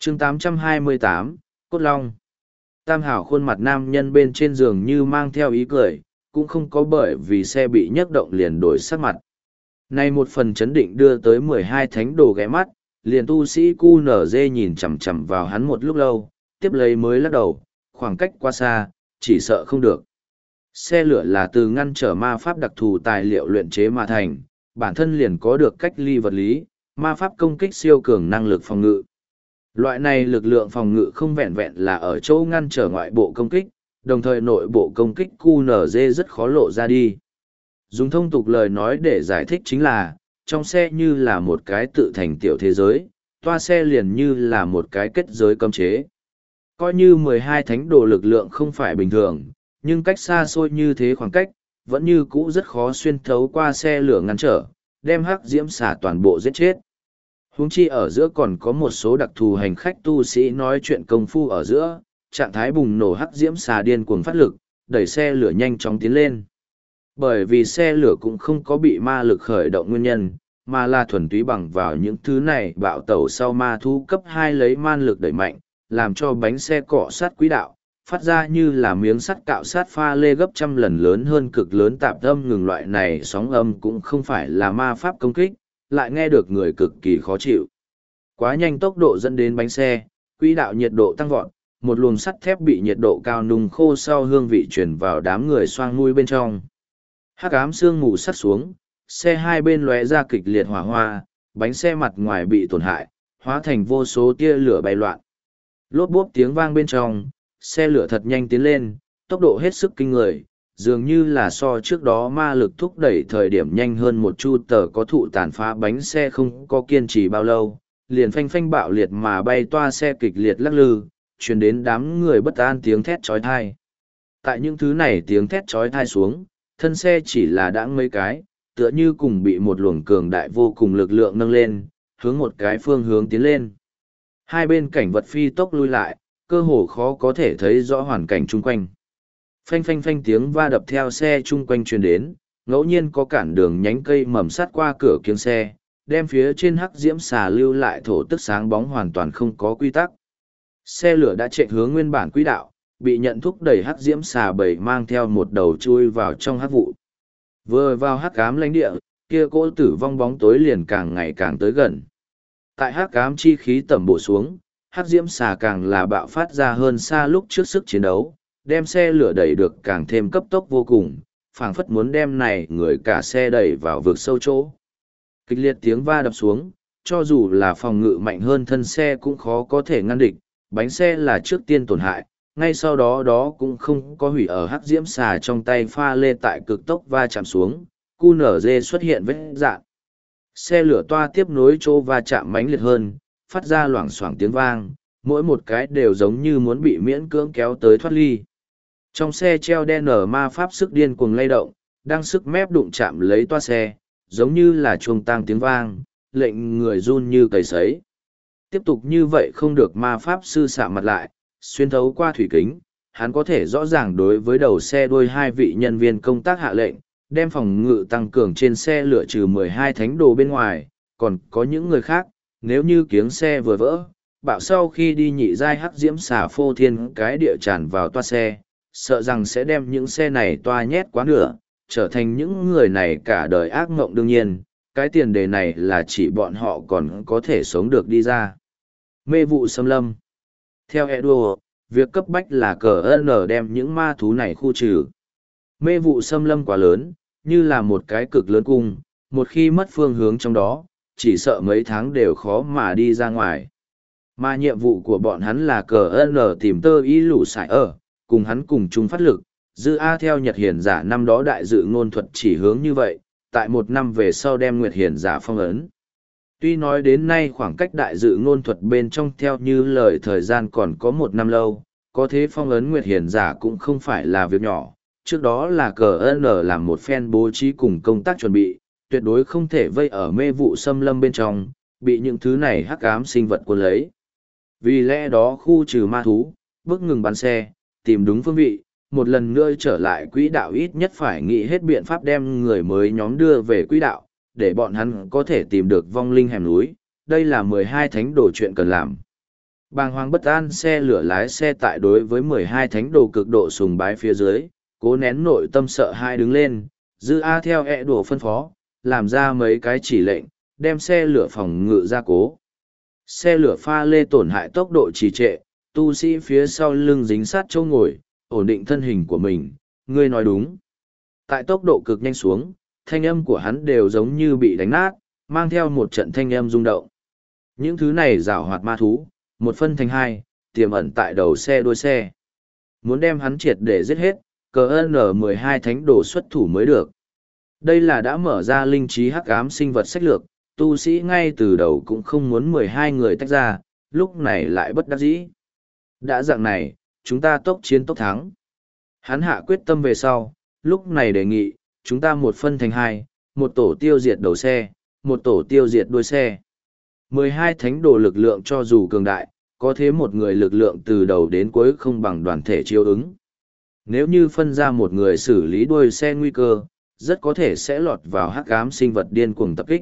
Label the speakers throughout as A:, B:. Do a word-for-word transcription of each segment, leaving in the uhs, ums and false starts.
A: chương tám trăm hai mươi tám, Cốt Long. Tam hảo khuôn mặt nam nhân bên trên giường như mang theo ý cười, cũng không có bởi vì xe bị nhấc động liền đổi sắc mặt. Nay một phần chấn định đưa tới mười hai thánh đồ ghé mắt, liền tu sĩ cu nở dê nhìn chằm chằm vào hắn một lúc lâu, tiếp lấy mới lắc đầu, khoảng cách quá xa, chỉ sợ không được. Xe lửa là từ ngăn trở ma pháp đặc thù tài liệu luyện chế mà thành, bản thân liền có được cách ly vật lý, ma pháp công kích siêu cường năng lực phòng ngự. Loại này lực lượng phòng ngự không vẹn vẹn là ở chỗ ngăn trở ngoại bộ công kích, đồng thời nội bộ công kích cu nở dê rất khó lộ ra đi. Dùng thông tục lời nói để giải thích chính là, trong xe như là một cái tự thành tiểu thế giới, toa xe liền như là một cái kết giới cấm chế. Coi như mười hai thánh đồ lực lượng không phải bình thường, nhưng cách xa xôi như thế khoảng cách, vẫn như cũ rất khó xuyên thấu qua xe lửa ngăn trở, đem hắc diễm xả toàn bộ giết chết. Huống chi ở giữa còn có một số đặc thù hành khách tu sĩ nói chuyện công phu ở giữa, trạng thái bùng nổ hắc diễm xà điên cuồng phát lực, đẩy xe lửa nhanh chóng tiến lên. Bởi vì xe lửa cũng không có bị ma lực khởi động nguyên nhân, mà là thuần túy bằng vào những thứ này bạo tẩu sau ma thú cấp hai lấy man lực đẩy mạnh, làm cho bánh xe cọ sát quỹ đạo, phát ra như là miếng sắt cạo sát pha lê gấp trăm lần lớn hơn cực lớn tạp âm ngừng. Loại này sóng âm cũng không phải là ma pháp công kích, lại nghe được người cực kỳ khó chịu. Quá nhanh tốc độ dẫn đến bánh xe, quỹ đạo nhiệt độ tăng vọt, một luồng sắt thép bị nhiệt độ cao nung khô sau hương vị chuyển vào đám người xoang mũi bên trong. Hắc ám sương mù sắt xuống, xe hai bên lóe ra kịch liệt hỏa hoa, bánh xe mặt ngoài bị tổn hại, hóa thành vô số tia lửa bay loạn. Lốp bốp tiếng vang bên trong, xe lửa thật nhanh tiến lên, tốc độ hết sức kinh người, dường như là so trước đó ma lực thúc đẩy thời điểm nhanh hơn một chu tờ có thụ tàn phá. Bánh xe không có kiên trì bao lâu, liền phanh phanh bạo liệt mà bay toa xe kịch liệt lắc lư, truyền đến đám người bất an tiếng thét chói tai. Tại những thứ này tiếng thét chói tai xuống, thân xe chỉ là đãng mấy cái, tựa như cùng bị một luồng cường đại vô cùng lực lượng nâng lên, hướng một cái phương hướng tiến lên. Hai bên cảnh vật phi tốc lui lại, cơ hồ khó có thể thấy rõ hoàn cảnh chung quanh. Phanh phanh phanh tiếng va đập theo xe chung quanh truyền đến, ngẫu nhiên có cản đường nhánh cây mầm sát qua cửa kiếng xe, đem phía trên hắc diễm xà lưu lại thổ tức sáng bóng hoàn toàn không có quy tắc. Xe lửa đã chạy hướng nguyên bản quỹ đạo, bị nhận thúc đẩy hắc diễm xà bầy mang theo một đầu chui vào trong hắc vụ. Vừa vào hắc ám lãnh địa, kia cỗ tử vong bóng tối liền càng ngày càng tới gần. Tại hắc ám chi khí tẩm bổ xuống, hắc diễm xà càng là bạo phát ra hơn xa lúc trước sức chiến đấu, đem xe lửa đẩy được càng thêm cấp tốc vô cùng, phảng phất muốn đem này người cả xe đẩy vào vực sâu chỗ. Kịch liệt tiếng va đập xuống, cho dù là phòng ngự mạnh hơn thân xe cũng khó có thể ngăn địch, bánh xe là trước tiên tổn hại, ngay sau đó đó cũng không có hủy ở hắc diễm xà trong tay pha lê tại cực tốc va chạm xuống, cu nở dê xuất hiện vết dạn. Xe lửa toa tiếp nối chỗ va chạm mãnh liệt hơn, phát ra loảng xoảng tiếng vang, mỗi một cái đều giống như muốn bị miễn cưỡng kéo tới thoát ly. Trong xe treo đen nở ma pháp sức điên cuồng lay động, đang sức mép đụng chạm lấy toa xe, giống như là chuông tang tiếng vang, lệnh người run như cầy sấy. Tiếp tục như vậy không được, ma pháp sư sạm mặt lại, xuyên thấu qua thủy kính, hắn có thể rõ ràng đối với đầu xe đuôi hai vị nhân viên công tác hạ lệnh, đem phòng ngự tăng cường trên xe lửa trừ mười hai thánh đồ bên ngoài, còn có những người khác, nếu như kiếng xe vừa vỡ, bạo sau khi đi nhị giai hắc diễm xà phô thiên cái địa tràn vào toa xe, sợ rằng sẽ đem những xe này toa nhét quá nửa, trở thành những người này cả đời ác mộng. Đương nhiên, cái tiền đề này là chỉ bọn họ còn có thể sống được đi ra. Mê vụ xâm lâm. Theo Edward, việc cấp bách là cờ N đem những ma thú này khu trừ. Mê vụ xâm lâm quá lớn, như là một cái cực lớn cung, một khi mất phương hướng trong đó, chỉ sợ mấy tháng đều khó mà đi ra ngoài. Mà nhiệm vụ của bọn hắn là cờ N tìm tơ ý lũ sải ở, cùng hắn cùng chung phát lực, dư A theo Nhật Hiển giả năm đó đại dự ngôn thuật chỉ hướng như vậy, tại một năm về sau đem Nguyệt Hiển giả phong ấn. Tuy nói đến nay khoảng cách đại dự ngôn thuật bên trong theo như lời thời gian còn có một năm lâu, có thế phong ấn Nguyệt Hiển giả cũng không phải là việc nhỏ. Trước đó là cờ N làm một phen bố trí cùng công tác chuẩn bị, tuyệt đối không thể vây ở mê vụ xâm lâm bên trong, bị những thứ này hắc ám sinh vật cuốn lấy. Vì lẽ đó khu trừ ma thú, bước ngừng bắn xe, tìm đúng phương vị, một lần nữa trở lại quỹ đạo, ít nhất phải nghĩ hết biện pháp đem người mới nhóm đưa về quỹ đạo, để bọn hắn có thể tìm được vong linh hẻm núi. Đây là mười hai thánh đồ chuyện cần làm. Bàng hoàng bất an xe lửa lái xe tại đối với mười hai thánh đồ cực độ sùng bái phía dưới, cố nén nội tâm sợ hai đứng lên, dư A theo ẹ đùa phân phó, làm ra mấy cái chỉ lệnh, đem xe lửa phòng ngự ra cố. Xe lửa pha lê tổn hại tốc độ trì trệ, tu sĩ phía sau lưng dính sát chỗ ngồi, ổn định thân hình của mình, ngươi nói đúng. Tại tốc độ cực nhanh xuống, thanh âm của hắn đều giống như bị đánh nát, mang theo một trận thanh âm rung động. Những thứ này rào hoạt ma thú, một phân thành hai, tiềm ẩn tại đầu xe đuôi xe. Muốn đem hắn triệt để giết hết, cờ N mười hai thánh đồ xuất thủ mới được. Đây là đã mở ra linh trí hắc ám sinh vật sách lược, tu sĩ ngay từ đầu cũng không muốn mười hai người tách ra, lúc này lại bất đắc dĩ. Đã dạng này, chúng ta tốc chiến tốc thắng. Hắn hạ quyết tâm về sau, lúc này đề nghị, chúng ta một phân thành hai, một tổ tiêu diệt đầu xe, một tổ tiêu diệt đuôi xe. mười hai thánh đồ lực lượng cho dù cường đại, có thế một người lực lượng từ đầu đến cuối không bằng đoàn thể chiếu ứng. Nếu như phân ra một người xử lý đuôi xe nguy cơ, rất có thể sẽ lọt vào hắc ám sinh vật điên cuồng tập kích.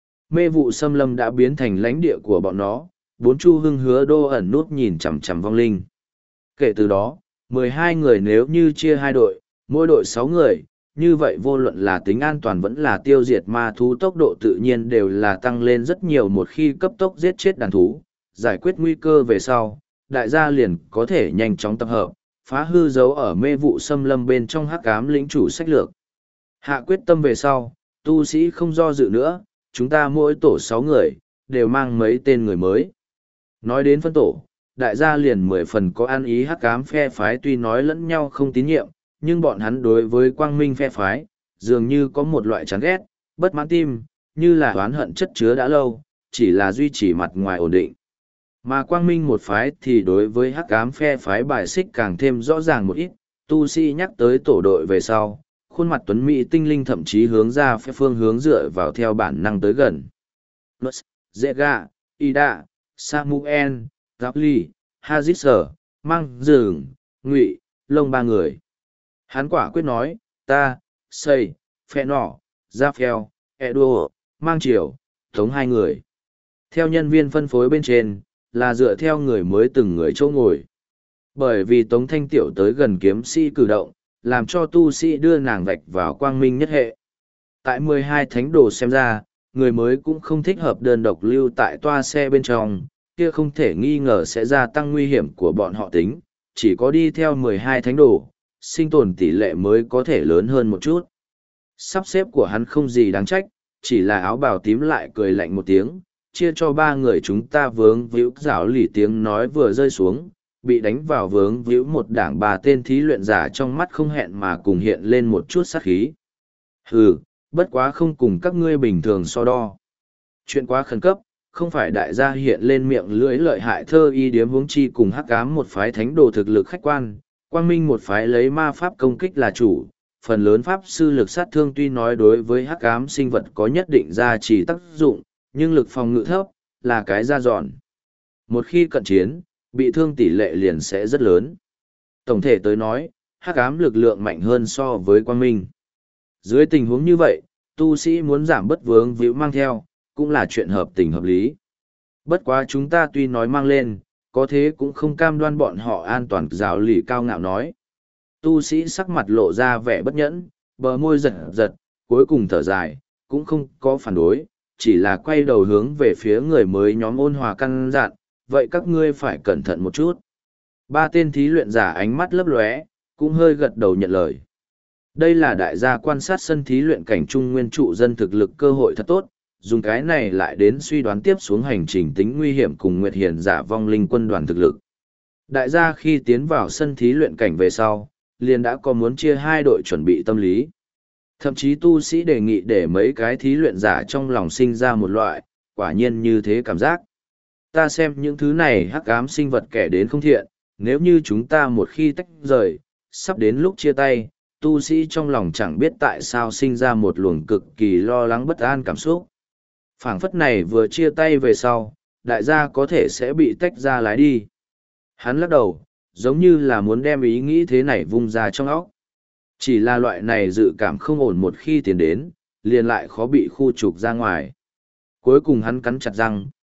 A: Mê vụ xâm lâm đã biến thành lãnh địa của bọn nó, bốn chu hưng hứa đô ẩn nút nhìn chằm chằm vong linh. Kể từ đó, mười hai người nếu như chia hai đội, mỗi đội sáu người, như vậy vô luận là tính an toàn vẫn là tiêu diệt ma thú tốc độ tự nhiên đều là tăng lên rất nhiều một khi cấp tốc giết chết đàn thú, giải quyết nguy cơ về sau, đại gia liền có thể nhanh chóng tập hợp, phá hư dấu ở mê vụ xâm lâm bên trong hắc ám lĩnh chủ sách lược. Hạ quyết tâm về sau, tu sĩ không do dự nữa, chúng ta mỗi tổ sáu người, đều mang mấy tên người mới. Nói đến phân tổ, đại gia liền mười phần có ăn ý hắc ám phe phái tuy nói lẫn nhau không tín nhiệm, nhưng bọn hắn đối với quang minh phe phái, dường như có một loại chán ghét, bất mãn tim, như là oán hận chất chứa đã lâu, chỉ là duy trì mặt ngoài ổn định. Mà quang minh một phái thì đối với hắc ám phe phái bài xích càng thêm rõ ràng một ít, tu sĩ nhắc tới tổ đội về sau, khuôn mặt tuấn mỹ tinh linh thậm chí hướng ra phe phương hướng dựa vào theo bản năng tới gần. Nus, Zega, Ida, Samuel, Gapli, Hazisser, Mang Dường, Ngụy, Lông ba người. Hắn quả quyết nói, ta, Xây, Phe Nỏ, Raphael, Edo, Mang Triều, Tống hai người. Theo nhân viên phân phối bên trên, là dựa theo người mới từng người chỗ ngồi. Bởi vì Tống Thanh Tiểu tới gần kiếm sĩ cử động, làm cho tu sĩ đưa nàng vạch vào quang minh nhất hệ. Tại mười hai thánh đồ xem ra, người mới cũng không thích hợp đơn độc lưu tại toa xe bên trong, kia không thể nghi ngờ sẽ gia tăng nguy hiểm của bọn họ tính, chỉ có đi theo mười hai thánh đồ, sinh tồn tỷ lệ mới có thể lớn hơn một chút. Sắp xếp của hắn không gì đáng trách, chỉ là áo bào tím lại cười lạnh một tiếng, chia cho ba người chúng ta vướng víu rảo lì tiếng nói vừa rơi xuống, bị đánh vào vướng víu một đảng bà tên thí luyện giả trong mắt không hẹn mà cùng hiện lên một chút sát khí. Hừ, bất quá không cùng các ngươi bình thường so đo. Chuyện quá khẩn cấp, không phải đại gia hiện lên miệng lưỡi lợi hại thơ y điếm huống chi cùng hắc ám một phái thánh đồ thực lực khách quan, quang minh một phái lấy ma pháp công kích là chủ, phần lớn pháp sư lực sát thương tuy nói đối với hắc ám sinh vật có nhất định gia trì tác dụng, nhưng lực phòng ngự thấp, là cái ra dọn. Một khi cận chiến, bị thương tỷ lệ liền sẽ rất lớn. Tổng thể tới nói, hắc ám lực lượng mạnh hơn so với quang minh. Dưới tình huống như vậy, tu sĩ muốn giảm bất vướng víu mang theo, cũng là chuyện hợp tình hợp lý. Bất quá chúng ta tuy nói mang lên, có thế cũng không cam đoan bọn họ an toàn, giáo lì cao ngạo nói. Tu sĩ sắc mặt lộ ra vẻ bất nhẫn, bờ môi giật giật, cuối cùng thở dài, cũng không có phản đối, chỉ là quay đầu hướng về phía người mới nhóm ôn hòa căn dặn, vậy các ngươi phải cẩn thận một chút. Ba tên thí luyện giả ánh mắt lấp lóe, cũng hơi gật đầu nhận lời. Đây là đại gia quan sát sân thí luyện cảnh trung nguyên trụ dân thực lực cơ hội thật tốt, dùng cái này lại đến suy đoán tiếp xuống hành trình tính nguy hiểm cùng Nguyệt Hiền giả vong linh quân đoàn thực lực. Đại gia khi tiến vào sân thí luyện cảnh về sau, liền đã có muốn chia hai đội chuẩn bị tâm lý. Thậm chí tu sĩ đề nghị để mấy cái thí luyện giả trong lòng sinh ra một loại, quả nhiên như thế cảm giác. Ta xem những thứ này hắc ám sinh vật kẻ đến không thiện, nếu như chúng ta một khi tách rời, sắp đến lúc chia tay, tu sĩ trong lòng chẳng biết tại sao sinh ra một luồng cực kỳ lo lắng bất an cảm xúc. Phảng phất này vừa chia tay về sau, đại gia có thể sẽ bị tách ra lái đi. Hắn lắc đầu, giống như là muốn đem ý nghĩ thế này vung ra trong óc. Chỉ là loại này dự cảm không ổn một khi tiến đến, liền lại khó bị khu trục ra ngoài. Cuối cùng hắn cắn chặt răng,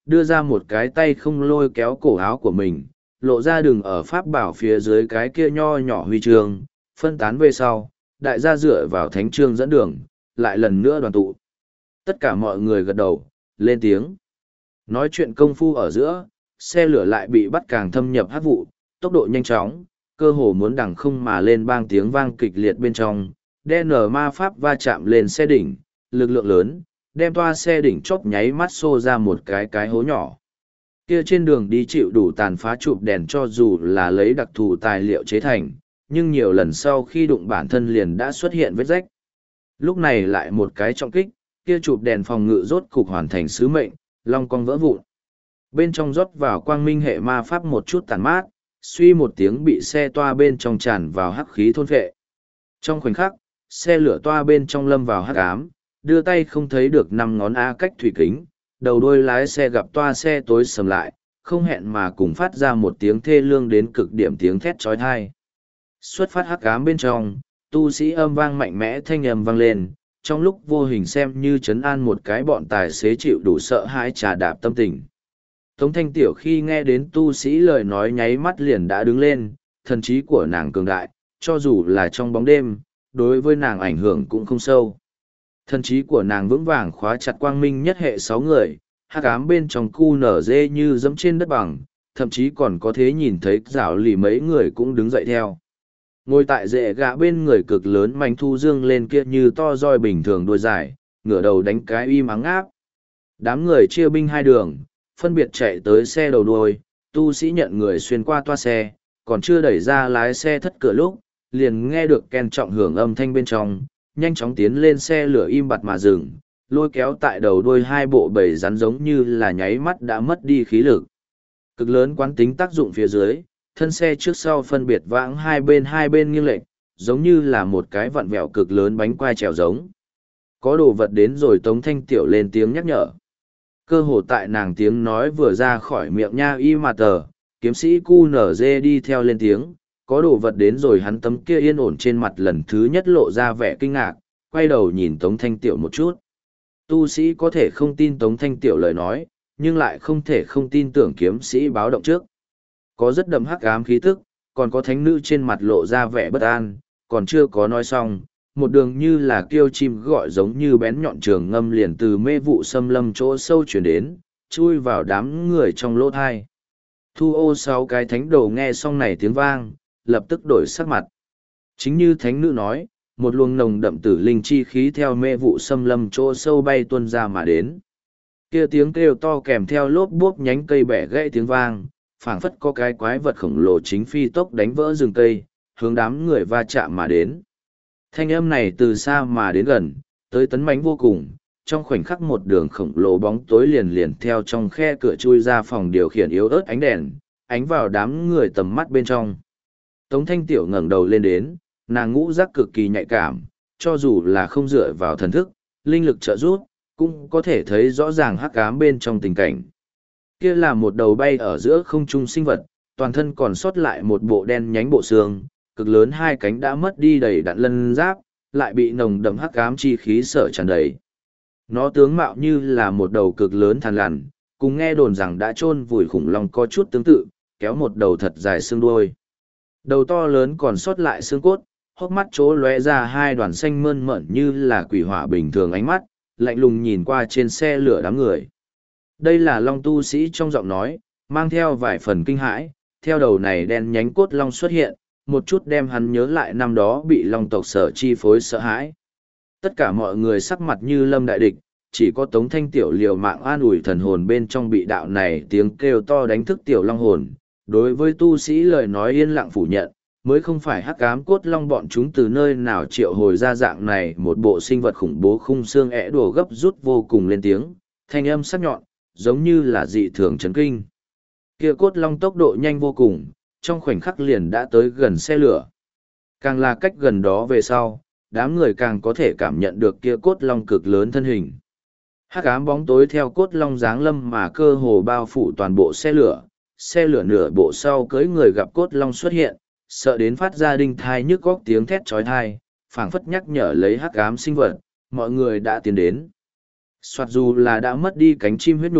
A: đưa ra một cái tay không lôi kéo cổ áo của mình, lộ ra đường ở pháp bảo phía dưới cái kia nho nhỏ huy chương, phân tán về sau, đại gia dựa vào thánh chương dẫn đường, lại lần nữa đoàn tụ. Tất cả mọi người gật đầu, lên tiếng. Nói chuyện công phu ở giữa, xe lửa lại bị bắt càng thâm nhập hát vụ, tốc độ nhanh chóng, cơ hồ muốn đằng không mà lên bang tiếng vang kịch liệt bên trong, đen nở ma pháp va chạm lên xe đỉnh, lực lượng lớn, đem toa xe đỉnh chốc nháy mắt xô ra một cái cái hố nhỏ. Kia trên đường đi chịu đủ tàn phá chụp đèn cho dù là lấy đặc thù tài liệu chế thành, nhưng nhiều lần sau khi đụng bản thân liền đã xuất hiện vết rách. Lúc này lại một cái trọng kích, kia chụp đèn phòng ngự rốt cục hoàn thành sứ mệnh, long cong vỡ vụn. Bên trong rót vào quang minh hệ ma pháp một chút tàn mát, suy một tiếng bị xe toa bên trong tràn vào hắc khí thôn phệ. Trong khoảnh khắc, xe lửa toa bên trong lâm vào hắc ám, đưa tay không thấy được năm ngón A cách thủy kính, đầu đuôi lái xe gặp toa xe tối sầm lại, không hẹn mà cùng phát ra một tiếng thê lương đến cực điểm tiếng thét trói thai. Xuất phát hắc ám bên trong, tu sĩ âm vang mạnh mẽ thanh âm vang lên, trong lúc vô hình xem như trấn an một cái bọn tài xế chịu đủ sợ hãi trà đạp tâm tình. Tống Thanh Tiểu khi nghe đến tu sĩ lời nói nháy mắt liền đã đứng lên, thần trí của nàng cường đại, cho dù là trong bóng đêm, đối với nàng ảnh hưởng cũng không sâu. Thần trí của nàng vững vàng khóa chặt quang minh nhất hệ sáu người, hắc ám bên trong cu nở dê như dẫm trên đất bằng, thậm chí còn có thể nhìn thấy rảo lì mấy người cũng đứng dậy theo. Ngồi tại rễ gạ bên người cực lớn manh thu dương lên kia như to roi bình thường đuôi dài, ngửa đầu đánh cái im ắng áp. Đám người chia binh hai đường, phân biệt chạy tới xe đầu đuôi, tu sĩ nhận người xuyên qua toa xe, còn chưa đẩy ra lái xe thất cửa lúc, liền nghe được Ken trọng hưởng âm thanh bên trong, nhanh chóng tiến lên xe lửa im bặt mà dừng, lôi kéo tại đầu đuôi hai bộ bầy rắn giống như là nháy mắt đã mất đi khí lực. Cực lớn quán tính tác dụng phía dưới, thân xe trước sau phân biệt vãng hai bên hai bên nghiêng lệch, giống như là một cái vặn vẹo cực lớn bánh quai trèo giống. Có đồ vật đến rồi Tống Thanh Tiểu lên tiếng nhắc nhở. Cơ hồ tại nàng tiếng nói vừa ra khỏi miệng nha y mà tờ, kiếm sĩ cu nở dê đi theo lên tiếng, có đồ vật đến rồi hắn tấm kia yên ổn trên mặt lần thứ nhất lộ ra vẻ kinh ngạc, quay đầu nhìn Tống Thanh Tiểu một chút. Tu sĩ có thể không tin Tống Thanh Tiểu lời nói, nhưng lại không thể không tin tưởng kiếm sĩ báo động trước. Có rất đậm hắc ám khí tức, còn có thánh nữ trên mặt lộ ra vẻ bất an, còn chưa có nói xong, một đường như là kêu chim gọi giống như bén nhọn trường ngâm liền từ mê vụ xâm lâm chỗ sâu chuyển đến, chui vào đám người trong lỗ thai. Thu ô sáu cái thánh đồ nghe xong này tiếng vang, lập tức đổi sắc mặt. Chính như thánh nữ nói, một luồng nồng đậm tử linh chi khí theo mê vụ xâm lâm chỗ sâu bay tuôn ra mà đến. Kia tiếng kêu to kèm theo lốp bốp nhánh cây bẻ gãy tiếng vang, phảng phất có cái quái vật khổng lồ chính phi tốc đánh vỡ rừng cây, hướng đám người va chạm mà đến. Thanh âm này từ xa mà đến gần, tới tấn mãnh vô cùng, trong khoảnh khắc một đường khổng lồ bóng tối liền liền theo trong khe cửa chui ra phòng điều khiển yếu ớt ánh đèn, ánh vào đám người tầm mắt bên trong. Tống Thanh Tiểu ngẩng đầu lên đến, nàng ngũ giác cực kỳ nhạy cảm, cho dù là không dựa vào thần thức, linh lực trợ giúp, cũng có thể thấy rõ ràng hắc ám bên trong tình cảnh. Kia là một đầu bay ở giữa không trung sinh vật, toàn thân còn sót lại một bộ đen nhánh bộ xương, cực lớn hai cánh đã mất đi đầy đặn lân giáp, lại bị nồng đậm hắc ám chi khí sở tràn đầy. Nó tướng mạo như là một đầu cực lớn thằn lằn, cùng nghe đồn rằng đã chôn vùi khủng long có chút tương tự, kéo một đầu thật dài xương đuôi. Đầu to lớn còn sót lại xương cốt, hốc mắt chỗ lóe ra hai đoàn xanh mơn mởn như là quỷ hỏa bình thường ánh mắt, lạnh lùng nhìn qua trên xe lửa đám người. Đây là long tu sĩ trong giọng nói, mang theo vài phần kinh hãi, theo đầu này đen nhánh cốt long xuất hiện, một chút đem hắn nhớ lại năm đó bị long tộc sở chi phối sợ hãi. Tất cả mọi người sắc mặt như lâm đại địch, chỉ có Tống Thanh Tiểu liều mạng an ủi thần hồn bên trong bị đạo này tiếng kêu to đánh thức tiểu long hồn. Đối với tu sĩ lời nói yên lặng phủ nhận, mới không phải hắc ám cốt long bọn chúng từ nơi nào triệu hồi ra dạng này một bộ sinh vật khủng bố khung xương ẽ đùa gấp rút vô cùng lên tiếng, thanh âm sắc nhọn, giống như là dị thường chấn kinh. Kia cốt long tốc độ nhanh vô cùng, trong khoảnh khắc liền đã tới gần xe lửa. Càng là cách gần đó về sau, đám người càng có thể cảm nhận được kia cốt long cực lớn thân hình. Hắc ám bóng tối theo cốt long dáng lâm mà cơ hồ bao phủ toàn bộ xe lửa, xe lửa nửa bộ sau cưới người gặp cốt long xuất hiện, sợ đến phát ra đinh thai nhức góc tiếng thét chói tai, phảng phất nhắc nhở lấy hắc ám sinh vật, mọi người đã tiến đến. Soạt dù là đã mất đi cánh chim huyết nục,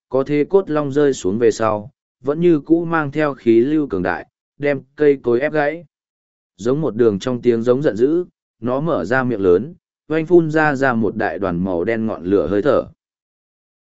A: có thế cốt long rơi xuống về sau, vẫn như cũ mang theo khí lưu cường đại, đem cây cối ép gãy. Giống một đường trong tiếng giống giận dữ, nó mở ra miệng lớn, oanh phun ra ra một đại đoàn màu đen ngọn lửa hơi thở.